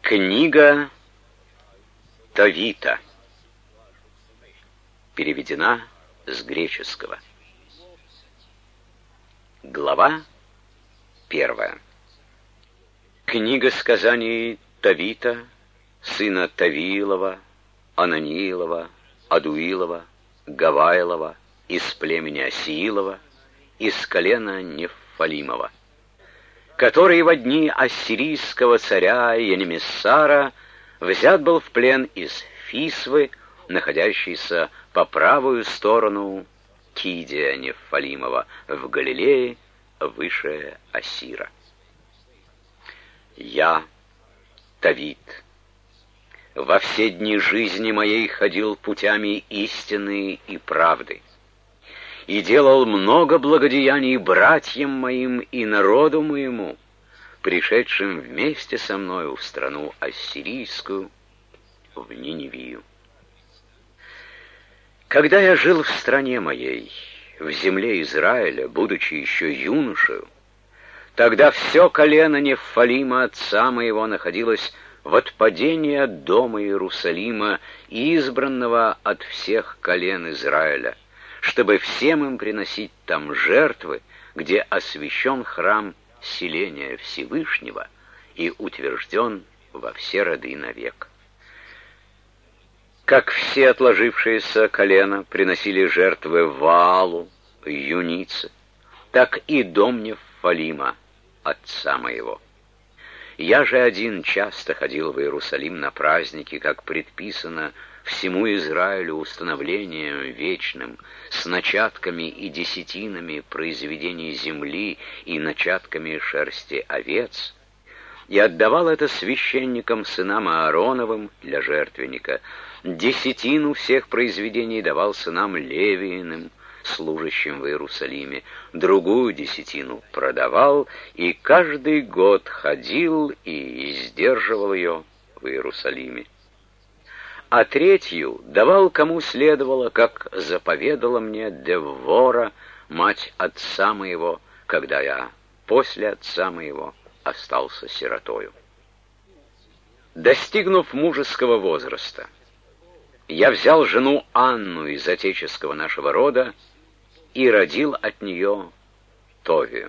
Книга Товита. Переведена с греческого. Глава 1. Книга сказаний Товита, сына Тавилова, Ананиилова, Адуилова, Гавайлова, из племени Осиилова, из колена Неффалимова, который во дни ассирийского царя Енемиссара взят был в плен из Фисвы, находящейся по правую сторону Кидия Неффалимова в Галилее, выше Ассира. Я, Товит, во все дни жизни моей ходил путями истины и правды, и делал много благодеяний братьям моим и народу моему, пришедшим вместе со мною в страну ассирийскую, в Ниневию. Когда я жил в стране моей, в земле Израиля, будучи еще юношею, тогда все колено Неффалима отца моего находилось в отпадении от дома Иерусалима, избранного от всех колен Израиля, чтобы всем им приносить там жертвы, где освящен храм селения Всевышнего и утвержден во все роды навек. Как все отложившиеся колена приносили жертвы Ваалу, юнице, так и дом Неффалима, отца моего. Я же один часто ходил в Иерусалим на праздники, как предписано всему Израилю установлением вечным, с начатками и десятинами произведений земли и начатками шерсти овец, и отдавал это священникам сынам Аароновым для жертвенника. Десятину всех произведений давал сынам Левииным, служащим в Иерусалиме, другую десятину продавал, и каждый год ходил и сдерживал ее в Иерусалиме. А третью давал кому следовало, как заповедала мне Деввора, мать отца моего, когда я после отца моего остался сиротою. Достигнув мужеского возраста, я взял жену Анну из отеческого нашего рода и родил от нее Товию.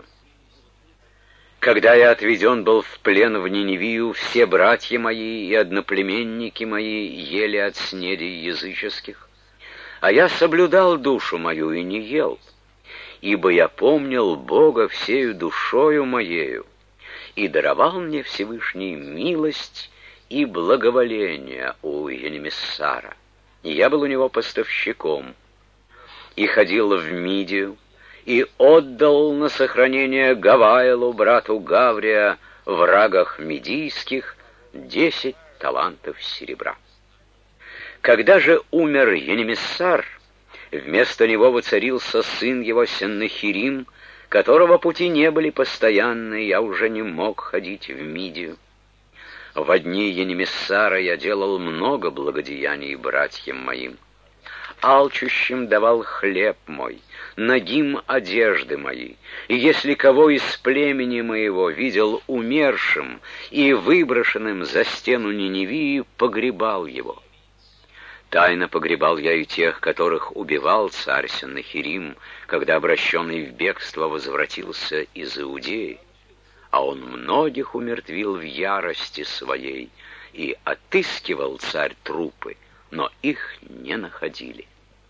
Когда я отведен был в плен в Ниневию, все братья мои и одноплеменники мои ели от снедей языческих, а я соблюдал душу мою и не ел, ибо я помнил Бога всею душою моею, и даровал мне Всевышний милость и благоволение у Енемиссара. И я был у него поставщиком, и ходил в Мидию, и отдал на сохранение Гавайлу, брату Гаврия, в рагах мидийских 10 талантов серебра. Когда же умер Енемиссар, вместо него воцарился сын его Сеннахирим, которого пути не были постоянны, я уже не мог ходить в Мидию. Во дни Енемиссара я делал много благодеяний братьям моим. Алчущим давал хлеб мой, нагим одежды мои, и если кого из племени моего видел умершим и выброшенным за стену Ниневии, погребал его. Тайно погребал я и тех, которых убивал царь Сеннахирим, когда обращенный в бегство возвратился из Иудеи, а он многих умертвил в ярости своей, и отыскивал царь трупы, но их не находили.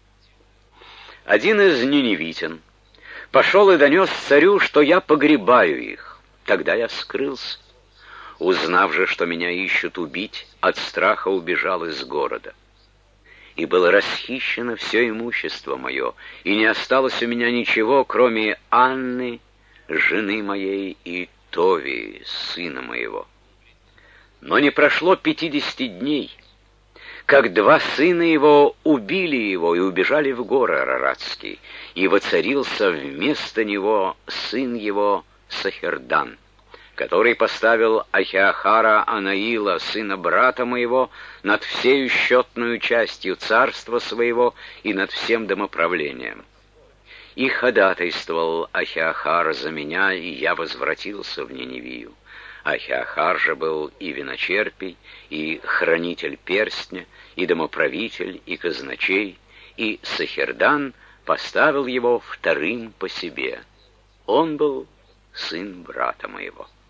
Один из ниневитян пошел и донес царю, что я погребаю их. Тогда я скрылся. Узнав же, что меня ищут убить, от страха убежал из города. И было расхищено все имущество мое, и не осталось у меня ничего, кроме Анны, жены моей, и Товии, сына моего. Но не прошло 50 дней, как 2 сына его убили его и убежали в горы Араратские, и воцарился вместо него сын его Сахердан, который поставил Ахиахара Анаила, сына брата моего, над всею счетную частью царства своего и над всем домоправлением. И ходатайствовал Ахиахар за меня, и я возвратился в Ниневию. Ахиахар же был и виночерпий, и хранитель перстня, и домоправитель, и казначей, и Сахирдан поставил его вторым по себе. Он был сын брата моего.